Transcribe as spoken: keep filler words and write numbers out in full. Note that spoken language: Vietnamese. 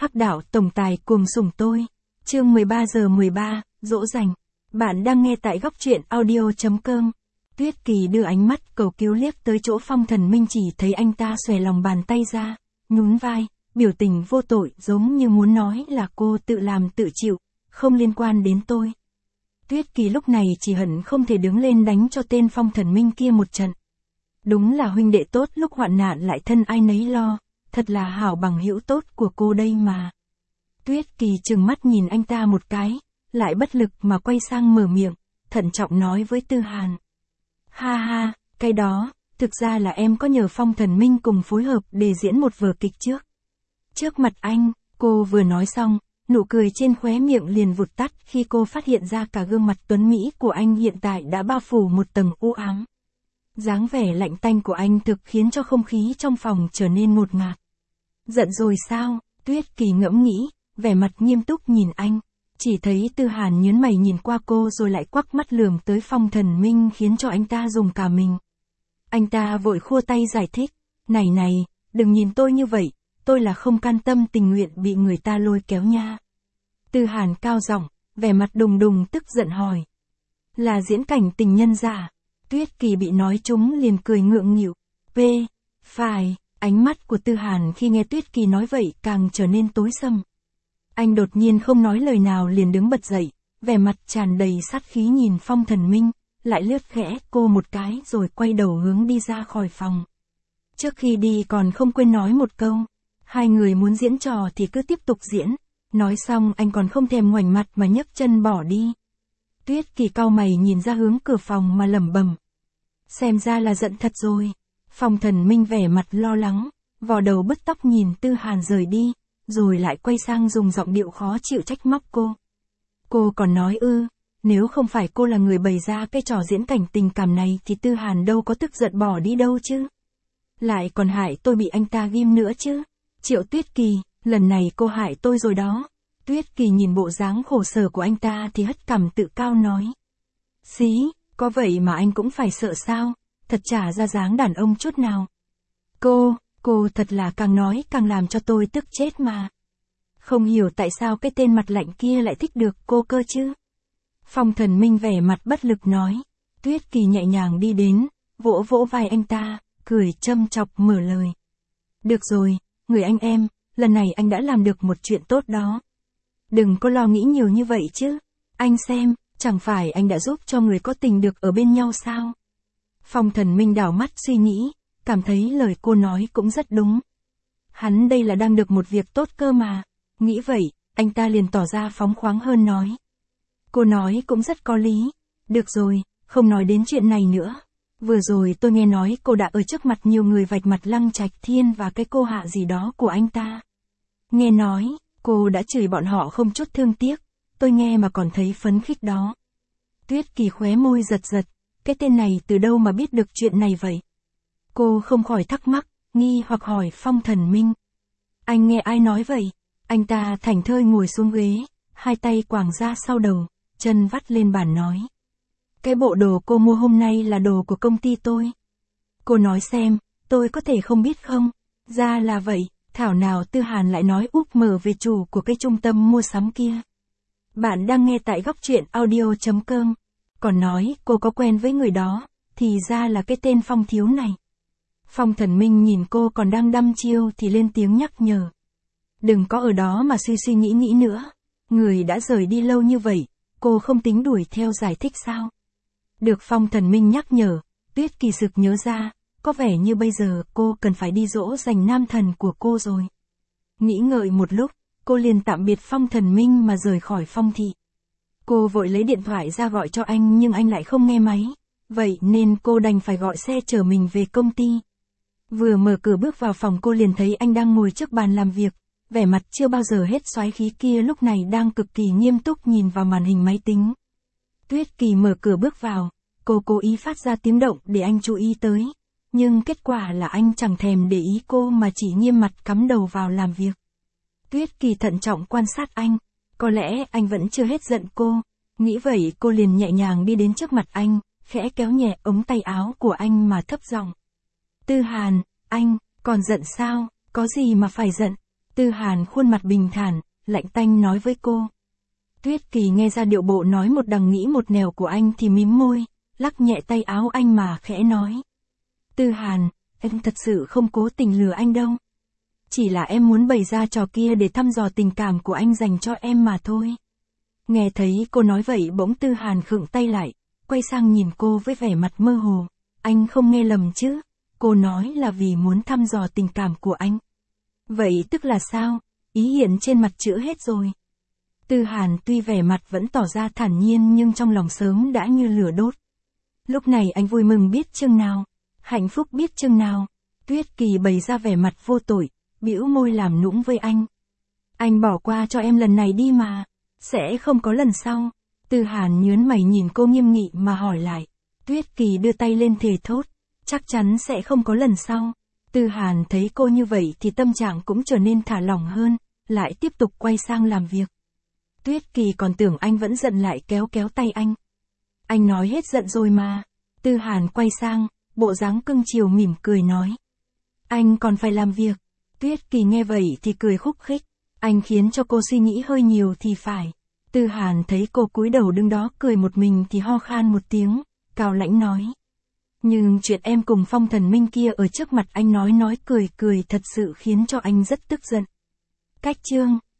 Hắc đạo tổng tài cuồng sủng tôi. Chương mười ba giờ mười ba, dỗ dành. Bạn đang nghe tại góc truyện audio chấm com. Tuyết Kỳ đưa ánh mắt cầu cứu liếc tới chỗ Phong Thần Minh, chỉ thấy anh ta xòe lòng bàn tay ra, nhún vai, biểu tình vô tội, giống như muốn nói là cô tự làm tự chịu, không liên quan đến tôi. Tuyết Kỳ lúc này chỉ hận không thể đứng lên đánh cho tên Phong Thần Minh kia một trận. Đúng là huynh đệ tốt lúc hoạn nạn lại thân ai nấy lo, thật là hảo bằng hữu tốt của cô đây mà. Tuyết Kỳ trừng mắt nhìn anh ta một cái, lại bất lực mà quay sang mở miệng, thận trọng nói với Tư Hàn. Ha ha, cái đó, thực ra là em có nhờ Phong Thần Minh cùng phối hợp để diễn một vở kịch trước. Trước mặt anh, cô vừa nói xong, nụ cười trên khóe miệng liền vụt tắt khi cô phát hiện ra cả gương mặt tuấn mỹ của anh hiện tại đã bao phủ một tầng u ám. Dáng vẻ lạnh tanh của anh thực khiến cho không khí trong phòng trở nên ngột ngạt. Giận rồi sao? Tuyết Kỳ ngẫm nghĩ, vẻ mặt nghiêm túc nhìn anh. Chỉ thấy Tư Hàn nhướng mày nhìn qua cô rồi lại quắc mắt lườm tới Phong Thần Minh, khiến cho anh ta rùng cả mình. Anh ta vội khua tay giải thích. Này này, đừng nhìn tôi như vậy, tôi là không can tâm tình nguyện bị người ta lôi kéo nha. Tư Hàn cao giọng, vẻ mặt đùng đùng tức giận hỏi. Là diễn cảnh tình nhân giả? Tuyết Kỳ bị nói trúng liền cười ngượng nghịu. P. Phải. Ánh mắt của Tư Hàn khi nghe Tuyết Kỳ nói vậy càng trở nên tối sầm. Anh đột nhiên không nói lời nào liền đứng bật dậy, vẻ mặt tràn đầy sát khí nhìn Phong Thần Minh, lại lướt khẽ cô một cái rồi quay đầu hướng đi ra khỏi phòng. Trước khi đi còn không quên nói một câu, hai người muốn diễn trò thì cứ tiếp tục diễn. Nói xong anh còn không thèm ngoảnh mặt mà nhấc chân bỏ đi. Tuyết Kỳ cau mày nhìn ra hướng cửa phòng mà lẩm bẩm. Xem ra là giận thật rồi. Phong Thần Minh vẻ mặt lo lắng, vò đầu bứt tóc nhìn Tư Hàn rời đi, rồi lại quay sang dùng giọng điệu khó chịu trách móc cô. Cô còn nói ư, nếu không phải cô là người bày ra cái trò diễn cảnh tình cảm này thì Tư Hàn đâu có tức giận bỏ đi đâu chứ. Lại còn hại tôi bị anh ta ghim nữa chứ. Triệu Tuyết Kỳ, lần này cô hại tôi rồi đó. Tuyết Kỳ nhìn bộ dáng khổ sở của anh ta thì hất cằm tự cao nói. Xí, có vậy mà anh cũng phải sợ sao, thật chả ra dáng đàn ông chút nào. Cô, cô thật là càng nói càng làm cho tôi tức chết mà. Không hiểu tại sao cái tên mặt lạnh kia lại thích được cô cơ chứ. Phong Thần Minh vẻ mặt bất lực nói. Tuyết Kỳ nhẹ nhàng đi đến, vỗ vỗ vai anh ta, cười châm chọc mở lời. Được rồi, người anh em, lần này anh đã làm được một chuyện tốt đó. Đừng có lo nghĩ nhiều như vậy chứ. Anh xem, chẳng phải anh đã giúp cho người có tình được ở bên nhau sao? Phong Thần Minh đảo mắt suy nghĩ, cảm thấy lời cô nói cũng rất đúng. Hắn đây là đang được một việc tốt cơ mà. Nghĩ vậy, anh ta liền tỏ ra phóng khoáng hơn nói. Cô nói cũng rất có lý. Được rồi, không nói đến chuyện này nữa. Vừa rồi tôi nghe nói cô đã ở trước mặt nhiều người vạch mặt Lăng Trạch Thiên và cái cô hạ gì đó của anh ta. Nghe nói, cô đã chửi bọn họ không chút thương tiếc. Tôi nghe mà còn thấy phấn khích đó. Tuyết Kỳ khóe môi giật giật. Cái tên này từ đâu mà biết được chuyện này vậy? Cô không khỏi thắc mắc, nghi hoặc hỏi Phong Thần Minh. Anh nghe ai nói vậy? Anh ta thảnh thơi ngồi xuống ghế, hai tay quàng ra sau đầu, chân vắt lên bàn nói. Cái bộ đồ cô mua hôm nay là đồ của công ty tôi. Cô nói xem, tôi có thể không biết không? Ra là vậy, thảo nào Tư Hàn lại nói úp mở về chủ của cái trung tâm mua sắm kia. Bạn đang nghe tại góc truyện audio chấm com. Còn nói cô có quen với người đó, thì ra là cái tên Phong thiếu này. Phong Thần Minh nhìn cô còn đang đăm chiêu thì lên tiếng nhắc nhở. Đừng có ở đó mà suy suy nghĩ nghĩ nữa. Người đã rời đi lâu như vậy, cô không tính đuổi theo giải thích sao? Được Phong Thần Minh nhắc nhở, Tuyết Kỳ sực nhớ ra, có vẻ như bây giờ cô cần phải đi dỗ dành nam thần của cô rồi. Nghĩ ngợi một lúc, cô liền tạm biệt Phong Thần Minh mà rời khỏi Phong thị. Cô vội lấy điện thoại ra gọi cho anh nhưng anh lại không nghe máy, vậy nên cô đành phải gọi xe chở mình về công ty. Vừa mở cửa bước vào phòng cô liền thấy anh đang ngồi trước bàn làm việc, vẻ mặt chưa bao giờ hết xoáy khí kia lúc này đang cực kỳ nghiêm túc nhìn vào màn hình máy tính. Tuyết Kỳ mở cửa bước vào, cô cố ý phát ra tiếng động để anh chú ý tới, nhưng kết quả là anh chẳng thèm để ý cô mà chỉ nghiêm mặt cắm đầu vào làm việc. Tuyết Kỳ thận trọng quan sát anh. Có lẽ anh vẫn chưa hết giận cô. Nghĩ vậy cô liền nhẹ nhàng đi đến trước mặt anh, khẽ kéo nhẹ ống tay áo của anh mà thấp giọng. Tư Hàn, anh, còn giận sao? Có gì mà phải giận? Tư Hàn khuôn mặt bình thản, lạnh tanh nói với cô. Tuyết Kỳ nghe ra điệu bộ nói một đằng nghĩ một nẻo của anh thì mím môi, lắc nhẹ tay áo anh mà khẽ nói. Tư Hàn, em thật sự không cố tình lừa anh đâu. Chỉ là em muốn bày ra trò kia để thăm dò tình cảm của anh dành cho em mà thôi. Nghe thấy cô nói vậy bỗng Tư Hàn khựng tay lại, quay sang nhìn cô với vẻ mặt mơ hồ. Anh không nghe lầm chứ? Cô nói là vì muốn thăm dò tình cảm của anh. Vậy tức là sao? Ý hiện trên mặt chữa hết rồi. Tư Hàn tuy vẻ mặt vẫn tỏ ra thản nhiên nhưng trong lòng sớm đã như lửa đốt. Lúc này anh vui mừng biết chừng nào, hạnh phúc biết chừng nào. Tuyết Kỳ bày ra vẻ mặt vô tội, bĩu môi làm nũng với anh. Anh bỏ qua cho em lần này đi mà, sẽ không có lần sau. Tư Hàn nhớn mày nhìn cô nghiêm nghị mà hỏi lại. Tuyết Kỳ đưa tay lên thề thốt, chắc chắn sẽ không có lần sau. Tư Hàn thấy cô như vậy thì tâm trạng cũng trở nên thả lỏng hơn, lại tiếp tục quay sang làm việc. Tuyết Kỳ còn tưởng anh vẫn giận lại kéo kéo tay anh. Anh nói hết giận rồi mà. Tư Hàn quay sang, bộ dáng cưng chiều mỉm cười nói. Anh còn phải làm việc. Tuyết Kỳ nghe vậy thì cười khúc khích. Anh khiến cho cô suy nghĩ hơi nhiều thì phải. Tư Hàn thấy cô cúi đầu đứng đó cười một mình thì ho khan một tiếng, cao lãnh nói. Nhưng chuyện em cùng Phong Thần Minh kia ở trước mặt anh nói nói cười cười thật sự khiến cho anh rất tức giận. Cách chương